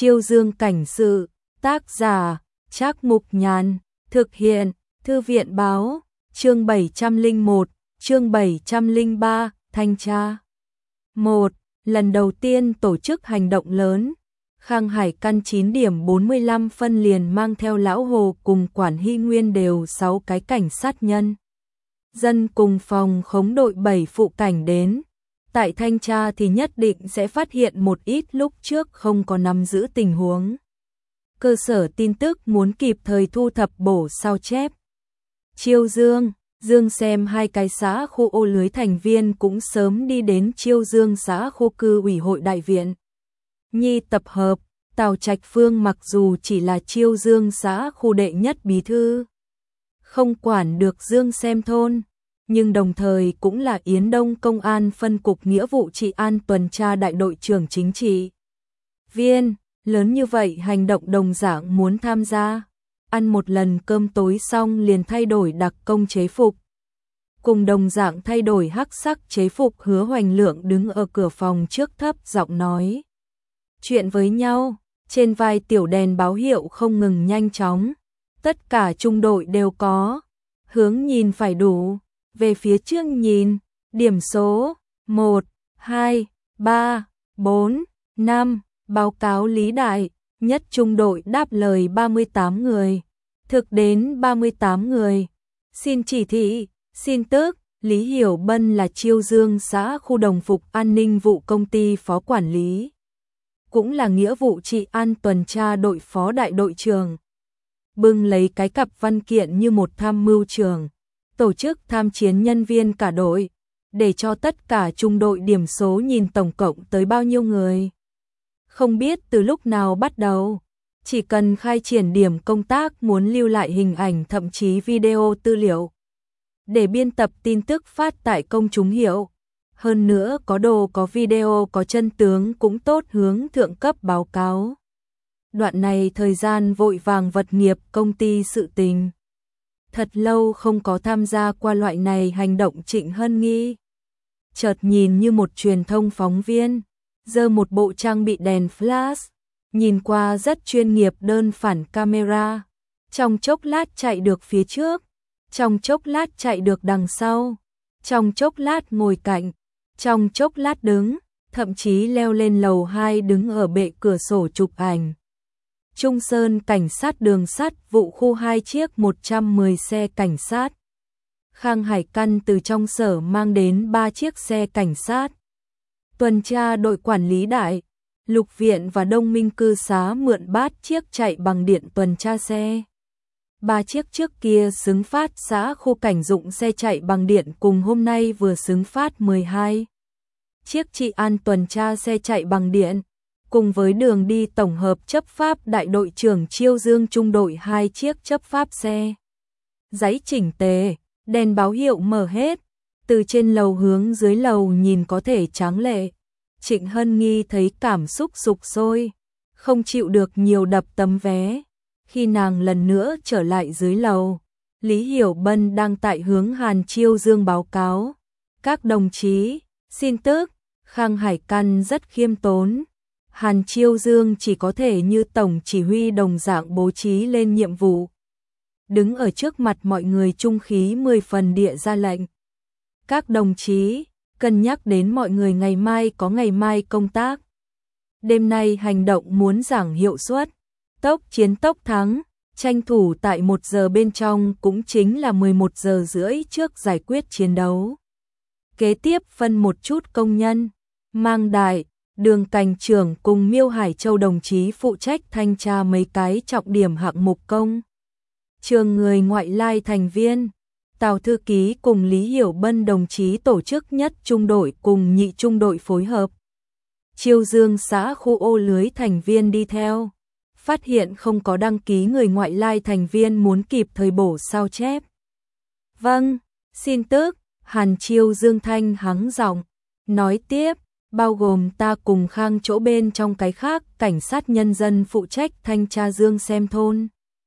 Chiêu Dương cảnh sự, tác giả, Trác Mục Nhàn, thực hiện, Thư viện báo, chương 701, chương 703, thanh tra. 1. Lần đầu tiên tổ chức hành động lớn, Khang Hải căn 9 điểm 45 phân liền mang theo Lão Hồ cùng Quản Hy Nguyên đều 6 cái cảnh sát nhân dân cùng phòng khống đội 7 phụ cảnh đến. Tại thanh tra thì nhất định sẽ phát hiện một ít lúc trước không có nắm giữ tình huống. Cơ sở tin tức muốn kịp thời thu thập bổ sao chép. Chiêu Dương xem hai cái xã khu ô lưới thành viên cũng sớm đi đến Chiêu Dương xã khu cư ủy hội đại viện Nhi tập hợp. Tào Trạch Phương mặc dù chỉ là Chiêu Dương xã khu đệ nhất bí thư, không quản được Dương xem thôn, nhưng đồng thời cũng là Yến Đông Công an phân cục nghĩa vụ trị an tuần tra đại đội trưởng chính trị viên. Lớn như vậy hành động đồng dạng muốn tham gia. Ăn một lần cơm tối xong liền thay đổi đặc công chế phục. Cùng đồng dạng thay đổi hắc sắc chế phục, Hứa Hoành Lượng đứng ở cửa phòng trước thấp giọng nói chuyện với nhau. Trên vai tiểu đèn báo hiệu không ngừng nhanh chóng. Tất cả trung đội đều có. Hướng nhìn phải đủ. Về phía trước nhìn. Điểm số 1, 2, 3, 4, 5. Báo cáo Lý Đại. Nhất trung đội đáp lời 38 người. Thực đến 38 người. Xin chỉ thị, xin tước. Lý Hiểu Bân là Chiêu Dương xã khu đồng phục an ninh vụ công ty phó quản lý, cũng là nghĩa vụ trị an tuần tra đội phó đại đội trưởng. Bưng lấy cái cặp văn kiện như một tham mưu trưởng, tổ chức tham chiến nhân viên cả đội, để cho tất cả trung đội điểm số nhìn tổng cộng tới bao nhiêu người. Không biết từ lúc nào bắt đầu, chỉ cần khai triển điểm công tác muốn lưu lại hình ảnh thậm chí video tư liệu, để biên tập tin tức phát tại công chúng hiểu. Hơn nữa có đồ có video có chân tướng cũng tốt hướng thượng cấp báo cáo. Đoạn này thời gian vội vàng vật nghiệp công ty sự tình. Thật lâu không có tham gia qua loại này hành động. Trịnh Hân Nghi chợt nhìn như một truyền thông phóng viên, giơ một bộ trang bị đèn flash, nhìn qua rất chuyên nghiệp đơn phản camera. Trong chốc lát chạy được phía trước, trong chốc lát chạy được đằng sau, trong chốc lát ngồi cạnh, trong chốc lát đứng, thậm chí leo lên lầu 2 đứng ở bệ cửa sổ chụp ảnh. Trung Sơn cảnh sát đường sắt vụ khu 2 chiếc 110 xe cảnh sát. Khang Hải căn từ trong sở mang đến 3 chiếc xe cảnh sát. Tuần tra đội quản lý đại, Lục Viện và Đông Minh cư xá mượn 3 chiếc chạy bằng điện tuần tra xe. 3 chiếc trước kia xứng phát xã khu cảnh dụng xe chạy bằng điện cùng hôm nay vừa xứng phát 12 chiếc trị an tuần tra xe chạy bằng điện, cùng với đường đi tổng hợp chấp pháp đại đội trưởng Chiêu Dương trung đội 2 chiếc chấp pháp xe. Giấy chỉnh tề, đèn báo hiệu mở hết, từ trên lầu hướng dưới lầu nhìn có thể tráng lệ. Trịnh Hân Nghi thấy cảm xúc sục sôi, không chịu được nhiều đập tấm vé. Khi nàng lần nữa trở lại dưới lầu, Lý Hiểu Bân đang tại hướng Hàn Chiêu Dương báo cáo. Các đồng chí, xin tước. Khang Hải căn rất khiêm tốn. Hàn Chiêu Dương chỉ có thể như tổng chỉ huy đồng dạng bố trí lên nhiệm vụ. Đứng ở trước mặt mọi người trung khí 10 phần địa ra lệnh. Các đồng chí, cân nhắc đến mọi người ngày mai có ngày mai công tác. Đêm nay hành động muốn giảng hiệu suất. Tốc chiến tốc thắng, tranh thủ tại 1 giờ bên trong cũng chính là 11 giờ rưỡi trước giải quyết chiến đấu. Kế tiếp phân một chút công nhân, Mang Đại, Đường Cảnh trưởng cùng Miêu Hải Châu đồng chí phụ trách thanh tra mấy cái trọng điểm hạng mục công trường người ngoại lai thành viên. Tào thư ký cùng Lý Hiểu Bân đồng chí tổ chức nhất trung đội cùng nhị trung đội phối hợp. Chiêu Dương xã khu ô lưới thành viên đi theo. Phát hiện không có đăng ký người ngoại lai thành viên muốn kịp thời bổ sao chép. Vâng, xin tước. Hàn Chiêu Dương thanh hắng giọng, nói tiếp, bao gồm ta cùng Khang chỗ bên trong cái khác, cảnh sát nhân dân phụ trách thanh tra Dương xem thôn.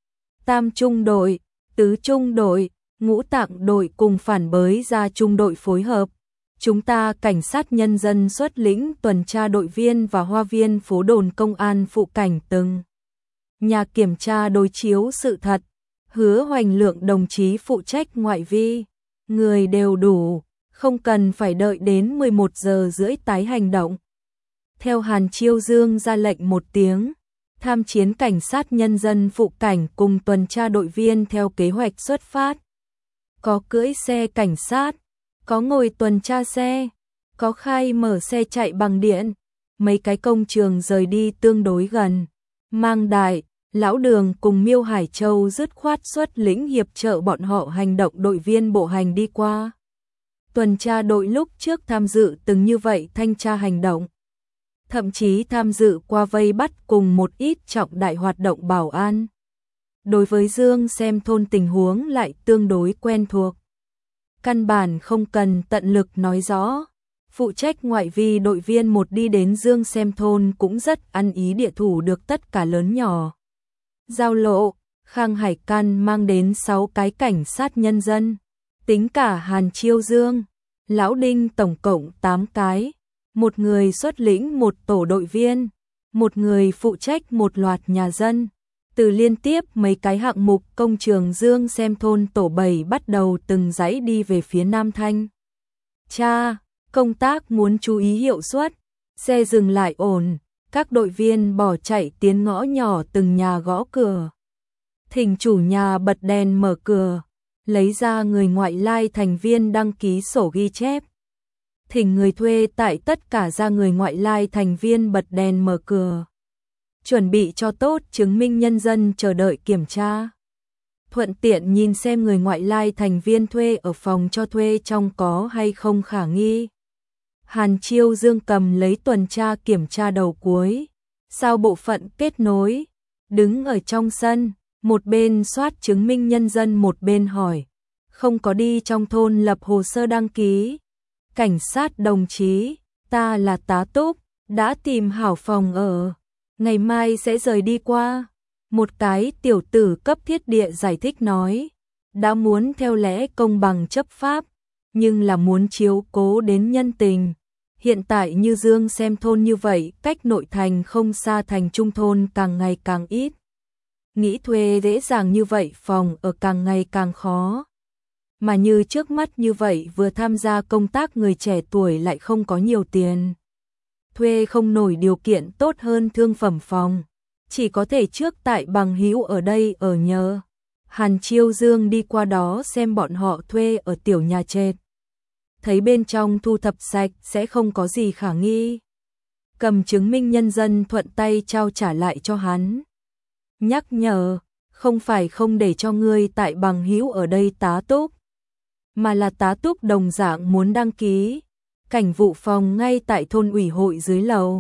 Tam trung đội, tứ trung đội, ngũ tạng đội cùng phản bới ra trung đội phối hợp. chúng ta cảnh sát nhân dân xuất lĩnh tuần tra đội viên và hoa viên phố đồn công an phụ cảnh từng nhà kiểm tra đối chiếu sự thật. Hứa Hoành Lượng đồng chí phụ trách ngoại vi, người đều đủ, không cần phải đợi đến 11 giờ rưỡi tái hành động. Theo Hàn Chiêu Dương ra lệnh một tiếng, tham chiến cảnh sát nhân dân phụ cảnh cùng tuần tra đội viên theo kế hoạch xuất phát. Có cưỡi xe cảnh sát, có ngồi tuần tra xe, có khai mở xe chạy bằng điện. Mấy cái công trường rời đi tương đối gần. Mang Đại, Lão Đường cùng Miêu Hải Châu dứt khoát xuất lĩnh hiệp trợ bọn họ hành động đội viên bộ hành đi qua. Tuần tra đội lúc trước tham dự từng như vậy thanh tra hành động. Thậm chí tham dự qua vây bắt cùng một ít trọng đại hoạt động bảo an. Đối với Dương Xem Thôn tình huống lại tương đối quen thuộc. Căn bản không cần tận lực nói rõ. Phụ trách ngoại vi đội viên một đi đến Dương Xem Thôn cũng rất ăn ý địa thủ được tất cả lớn nhỏ. Giao lộ, Khang Hải Căn mang đến 6 cái cảnh sát nhân dân. Tính cả Hàn Chiêu Dương, Lão Đinh tổng cộng 8 cái. Một người xuất lĩnh một tổ đội viên, một người phụ trách một loạt nhà dân. Từ liên tiếp mấy cái hạng mục công trường Dương Xem Thôn tổ 7 bắt đầu từng dãy đi về phía Nam Thanh. Công tác muốn chú ý hiệu suất, xe dừng lại ổn, các đội viên bỏ chạy tiến ngõ nhỏ từng nhà gõ cửa. Thỉnh chủ nhà bật đèn mở cửa, lấy ra người ngoại lai thành viên đăng ký sổ ghi chép. Thỉnh người thuê tại tất cả ra người ngoại lai thành viên bật đèn mở cửa. Chuẩn bị cho tốt chứng minh nhân dân chờ đợi kiểm tra. Thuận tiện nhìn xem người ngoại lai thành viên thuê ở phòng cho thuê trong có hay không khả nghi. Hàn Chiêu Dương cầm lấy tuần tra kiểm tra đầu cuối. Sau bộ phận kết nối, đứng ở trong sân, một bên soát chứng minh nhân dân một bên hỏi. Không có đi trong thôn lập hồ sơ đăng ký. Cảnh sát đồng chí, ta là tá túc, đã tìm hảo phòng ở. Ngày mai sẽ rời đi qua. Một cái tiểu tử cấp thiết địa giải thích nói. Đã muốn theo lẽ công bằng chấp pháp, nhưng là muốn chiếu cố đến nhân tình. Hiện tại như Dương Xem Thôn như vậy, cách nội thành không xa thành trung thôn càng ngày càng ít. Nghĩ thuê dễ dàng như vậy phòng ở càng ngày càng khó. Mà như trước mắt như vậy vừa tham gia công tác người trẻ tuổi lại không có nhiều tiền. Thuê không nổi điều kiện tốt hơn thương phẩm phòng. Chỉ có thể trước tại bằng hữu ở đây ở nhờ. Hàn Chiêu Dương đi qua đó xem bọn họ thuê ở tiểu nhà trệt. Thấy bên trong thu thập sạch sẽ không có gì khả nghi. Cầm chứng minh nhân dân thuận tay trao trả lại cho hắn. Nhắc nhở, không phải không để cho ngươi tại bằng hữu ở đây tá túc, mà là tá túc đồng dạng muốn đăng ký. Cảnh vụ phòng ngay tại thôn ủy hội dưới lầu.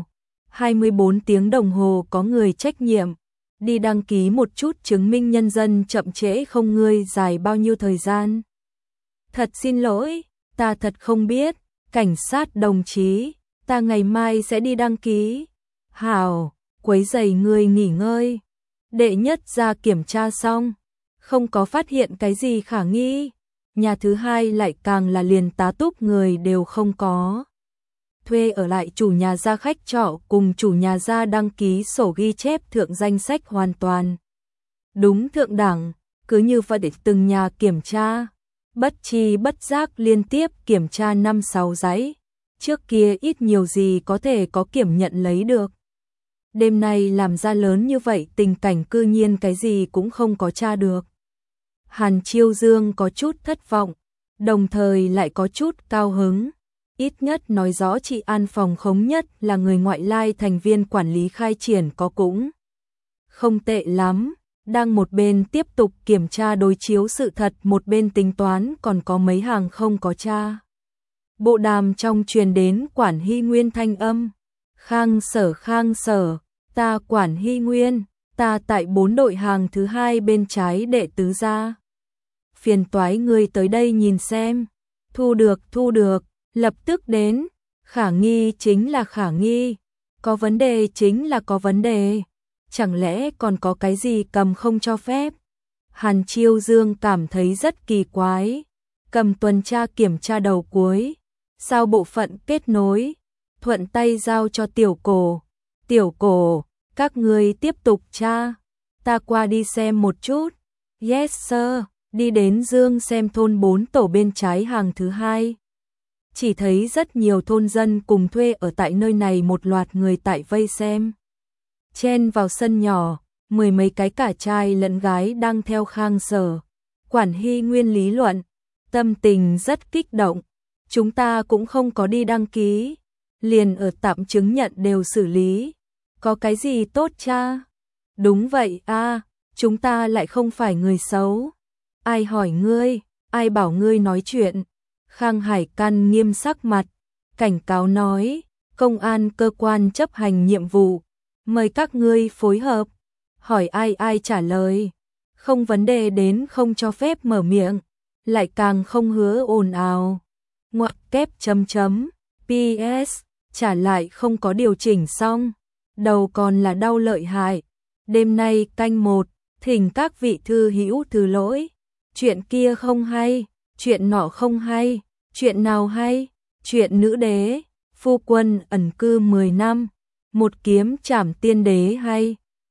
24 tiếng đồng hồ có người trách nhiệm. Đi đăng ký một chút chứng minh nhân dân chậm trễ không ngươi dài bao nhiêu thời gian. Thật xin lỗi, ta thật không biết. Cảnh sát đồng chí, ta ngày mai sẽ đi đăng ký. Hảo, quấy rầy ngươi nghỉ ngơi. Đệ nhất ra kiểm tra xong, không có phát hiện cái gì khả nghi. Nhà thứ hai lại càng là liền tá túc người đều không có. Thuê ở lại chủ nhà ra khách trọ cùng chủ nhà ra đăng ký sổ ghi chép thượng danh sách hoàn toàn. Đúng thượng đẳng, cứ như vậy để từng nhà kiểm tra. Bất chi bất giác liên tiếp kiểm tra 5-6 dãy. Trước kia ít nhiều gì có thể có kiểm nhận lấy được. Đêm nay làm ra lớn như vậy tình cảnh cư nhiên cái gì cũng không có tra được. Hàn Chiêu Dương có chút thất vọng, đồng thời lại có chút cao hứng. Ít nhất nói rõ chị an phòng khống nhất là người ngoại lai thành viên quản lý khai triển có cũng không tệ lắm. Đang một bên tiếp tục kiểm tra đối chiếu sự thật, một bên tính toán còn có mấy hàng không có tra. Bộ đàm trong truyền đến Quản Hy Nguyên thanh âm. Khang sở, ta Quản Hy Nguyên, ta tại 4 đội hàng thứ 2 bên trái đệ tứ gia. Phiền toái người tới đây nhìn xem. Thu được, lập tức đến. Khả nghi chính là khả nghi. Có vấn đề chính là có vấn đề. Chẳng lẽ còn có cái gì cầm không cho phép? Hàn Chiêu Dương cảm thấy rất kỳ quái. Cầm tuần tra kiểm tra đầu cuối. Sao bộ phận kết nối, thuận tay giao cho Tiểu Cổ. Tiểu Cổ, các ngươi tiếp tục tra, ta qua đi xem một chút. Yes sir, đi đến Dương xem thôn 4 tổ bên trái hàng thứ 2. Chỉ thấy rất nhiều thôn dân cùng thuê ở tại nơi này, một loạt người tại vây xem. Chen vào sân nhỏ, 10 mấy cái cả trai lẫn gái đang theo Khang Sở Quản Hy nguyên lý luận, tâm tình rất kích động. Chúng ta cũng không có đi đăng ký, liền ở tạm chứng nhận đều xử lý. Có cái gì tốt cha? Đúng vậy a, chúng ta lại không phải người xấu. Ai hỏi ngươi, ai bảo ngươi nói chuyện? Khang Hải Căn nghiêm sắc mặt, cảnh cáo nói, công an cơ quan chấp hành nhiệm vụ, mời các ngươi phối hợp. Hỏi ai trả lời, không vấn đề đến không cho phép mở miệng, lại càng không hứa ồn ào. Ngoặc kép chấm chấm, PS, trả lại không có điều chỉnh xong, đầu còn là đau lợi hại. Đêm nay canh 1, thỉnh các vị thư hữu thứ lỗi. Chuyện kia không hay, chuyện nọ không hay, chuyện nào hay? Chuyện nữ đế, phu quân ẩn cư 10 năm, một kiếm trảm tiên đế hay.